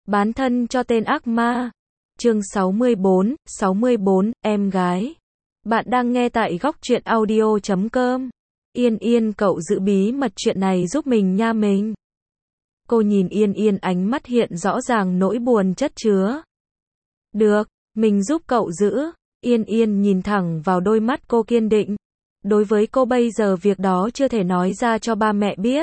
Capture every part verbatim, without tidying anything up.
Bán thân cho tên ác ma. Chương sáu mươi bốn, sáu mươi bốn, em gái. Bạn đang nghe tại góc truyện audio chấm com. Yên Yên, cậu giữ bí mật chuyện này giúp mình nha mình. Cô nhìn Yên Yên, ánh mắt hiện rõ ràng nỗi buồn chất chứa. Được, mình giúp cậu giữ. Yên Yên nhìn thẳng vào đôi mắt cô kiên định. Đối với cô bây giờ việc đó chưa thể nói ra cho ba mẹ biết.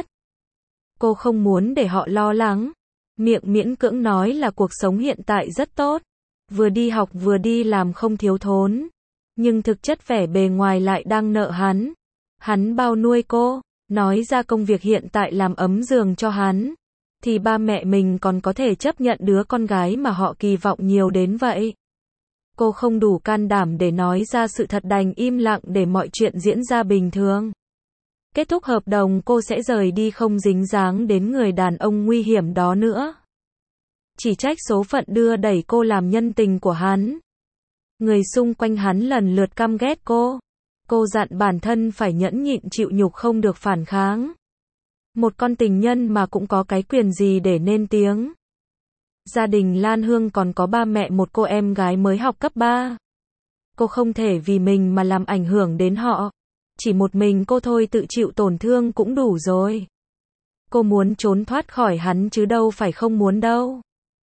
Cô không muốn để họ lo lắng. Miệng miễn cưỡng nói là cuộc sống hiện tại rất tốt. Vừa đi học vừa đi làm không thiếu thốn. Nhưng thực chất vẻ bề ngoài lại đang nợ hắn. Hắn bao nuôi cô, nói ra công việc hiện tại làm ấm giường cho hắn. Thì ba mẹ mình còn có thể chấp nhận đứa con gái mà họ kỳ vọng nhiều đến vậy. Cô không đủ can đảm để nói ra sự thật, đành im lặng để mọi chuyện diễn ra bình thường. Kết thúc hợp đồng, cô sẽ rời đi không dính dáng đến người đàn ông nguy hiểm đó nữa. Chỉ trách số phận đưa đẩy cô làm nhân tình của hắn. Người xung quanh hắn lần lượt căm ghét cô. Cô dặn bản thân phải nhẫn nhịn chịu nhục, không được phản kháng. Một con tình nhân mà cũng có cái quyền gì để nên tiếng. Gia đình Lan Hương còn có ba mẹ một cô em gái mới học cấp ba. Cô không thể vì mình mà làm ảnh hưởng đến họ. Chỉ một mình cô thôi tự chịu tổn thương cũng đủ rồi. Cô muốn trốn thoát khỏi hắn chứ đâu phải không muốn đâu.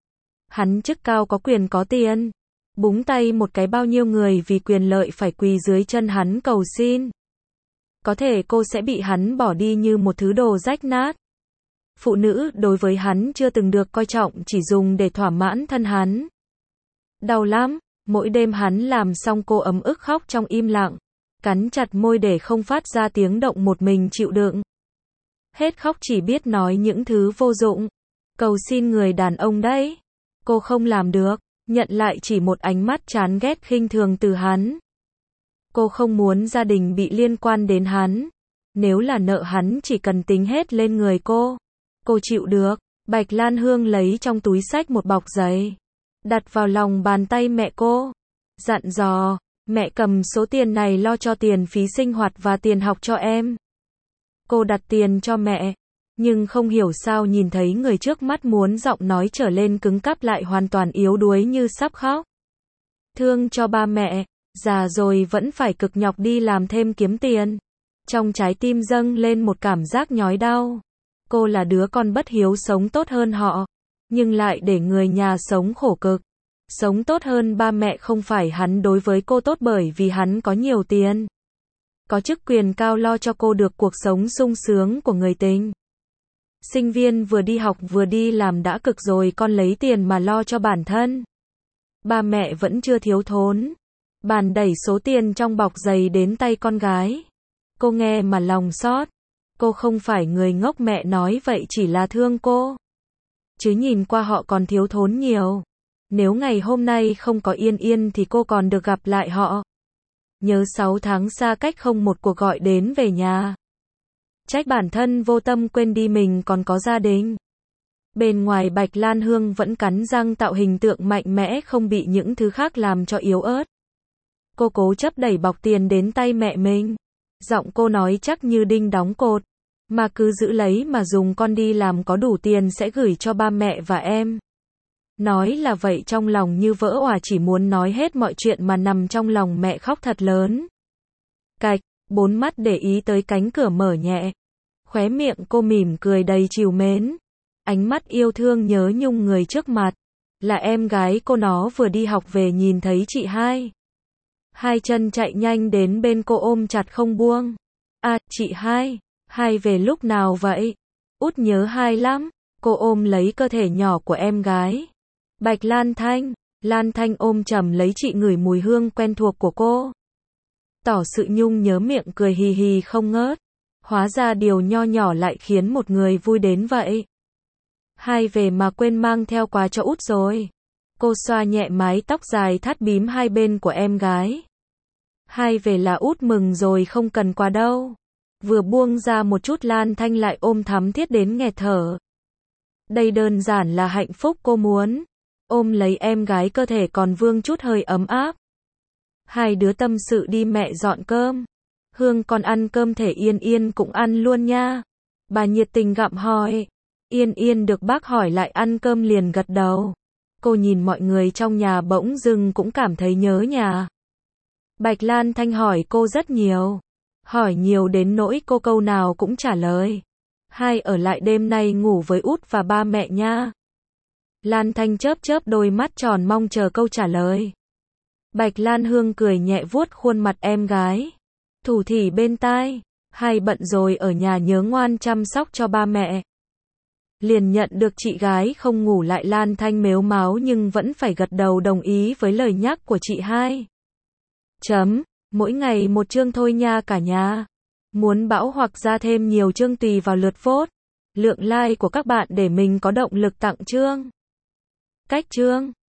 Hắn chức cao, có quyền, có tiền. Búng tay một cái bao nhiêu người vì quyền lợi phải quỳ dưới chân hắn cầu xin. Có thể cô sẽ bị hắn bỏ đi như một thứ đồ rách nát. Phụ nữ đối với hắn chưa từng được coi trọng, chỉ dùng để thỏa mãn thân hắn. Đau lắm, mỗi đêm hắn làm xong cô ấm ức khóc trong im lặng. Cắn chặt môi để không phát ra tiếng động, một mình chịu đựng. Hết khóc chỉ biết nói những thứ vô dụng. Cầu xin người đàn ông đấy. Cô không làm được, nhận lại chỉ một ánh mắt chán ghét khinh thường từ hắn. Cô không muốn gia đình bị liên quan đến hắn. Nếu là nợ hắn chỉ cần tính hết lên người cô. Cô chịu được. Bạch Lan Hương lấy trong túi xách một bọc giấy. Đặt vào lòng bàn tay mẹ cô. Dặn dò, mẹ cầm số tiền này lo cho tiền phí sinh hoạt và tiền học cho em. Cô đặt tiền cho mẹ. Nhưng không hiểu sao nhìn thấy người trước mắt muốn giọng nói trở lên cứng cáp lại hoàn toàn yếu đuối như sắp khóc. Thương cho ba mẹ, già rồi vẫn phải cực nhọc đi làm thêm kiếm tiền. Trong trái tim dâng lên một cảm giác nhói đau. Cô là đứa con bất hiếu, sống tốt hơn họ. Nhưng lại để người nhà sống khổ cực. Sống tốt hơn ba mẹ. Không phải hắn đối với cô tốt bởi vì hắn có nhiều tiền. Có chức quyền cao, lo cho cô được cuộc sống sung sướng của người tình. Sinh viên vừa đi học vừa đi làm đã cực rồi, con lấy tiền mà lo cho bản thân. Ba mẹ vẫn chưa thiếu thốn. Bàn đẩy số tiền trong bọc giày đến tay con gái. Cô nghe mà lòng xót. Cô không phải người ngốc, mẹ nói vậy chỉ là thương cô. Chứ nhìn qua họ còn thiếu thốn nhiều. Nếu ngày hôm nay không có Yên Yên thì cô còn được gặp lại họ. Nhớ sáu tháng xa cách không một cuộc gọi đến về nhà. Trách bản thân vô tâm quên đi mình còn có gia đình. Bên ngoài Bạch Lan Hương vẫn cắn răng tạo hình tượng mạnh mẽ, không bị những thứ khác làm cho yếu ớt. Cô cố chấp đẩy bọc tiền đến tay mẹ mình. Giọng cô nói chắc như đinh đóng cột. Mà cứ giữ lấy mà dùng, con đi làm có đủ tiền sẽ gửi cho ba mẹ và em. Nói là vậy trong lòng như vỡ òa, chỉ muốn nói hết mọi chuyện mà nằm trong lòng mẹ khóc thật lớn. Cạch, bốn mắt để ý tới cánh cửa mở nhẹ. Khóe miệng cô mỉm cười đầy trìu mến. Ánh mắt yêu thương nhớ nhung người trước mặt. Là em gái cô, nó vừa đi học về nhìn thấy chị hai. Hai chân chạy nhanh đến bên cô ôm chặt không buông. À, chị hai, hai về lúc nào vậy? Út nhớ hai lắm. Cô ôm lấy cơ thể nhỏ của em gái. Bạch Lan Thanh, Lan Thanh ôm chầm lấy chị, ngửi mùi hương quen thuộc của cô. Tỏ sự nhung nhớ, miệng cười hì hì không ngớt. Hóa ra điều nho nhỏ lại khiến một người vui đến vậy. Hai về mà quên mang theo quà cho út rồi. Cô xoa nhẹ mái tóc dài thắt bím hai bên của em gái. Hai về là út mừng rồi, không cần quà đâu. Vừa buông ra một chút, Lan Thanh lại ôm thắm thiết đến nghẹt thở. Đây đơn giản là hạnh phúc cô muốn. Ôm lấy em gái, cơ thể còn vương chút hơi ấm áp. Hai đứa tâm sự đi, mẹ dọn cơm. Hương, con ăn cơm thể Yên Yên cũng ăn luôn nha. Bà nhiệt tình gặm hỏi. Yên Yên được bác hỏi lại ăn cơm liền gật đầu. Cô nhìn mọi người trong nhà bỗng dưng cũng cảm thấy nhớ nhà. Bạch Lan Thanh hỏi cô rất nhiều. Hỏi nhiều đến nỗi cô câu nào cũng trả lời. Hai ở lại đêm nay ngủ với út và ba mẹ nha. Lan Thanh chớp chớp đôi mắt tròn mong chờ câu trả lời. Bạch Lan Hương cười nhẹ vuốt khuôn mặt em gái. Thủ thỉ bên tai. Hai bận rồi ở nhà nhớ ngoan chăm sóc cho ba mẹ. Liền nhận được chị gái không ngủ lại, Lan Thanh mếu máo nhưng vẫn phải gật đầu đồng ý với lời nhắc của chị hai. Chấm, mỗi ngày một chương thôi nha cả nhà. Muốn bão hoặc ra thêm nhiều chương tùy vào lượt vote, lượng like của các bạn để mình có động lực tặng chương. Cách chương